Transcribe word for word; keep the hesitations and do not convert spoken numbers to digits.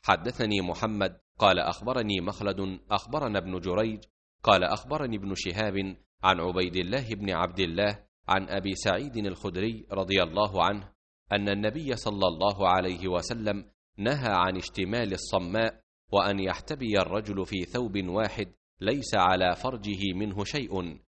حدثني محمد قال أخبرني مخلد أخبرنا ابن جريج قال أخبرني ابن شهاب عن عبيد الله بن عبد الله عن أبي سعيد الخدري رضي الله عنه أن النبي صلى الله عليه وسلم نهى عن اشتمال الصماء، وأن يحتبي الرجل في ثوب واحد ليس على فرجه منه شيء،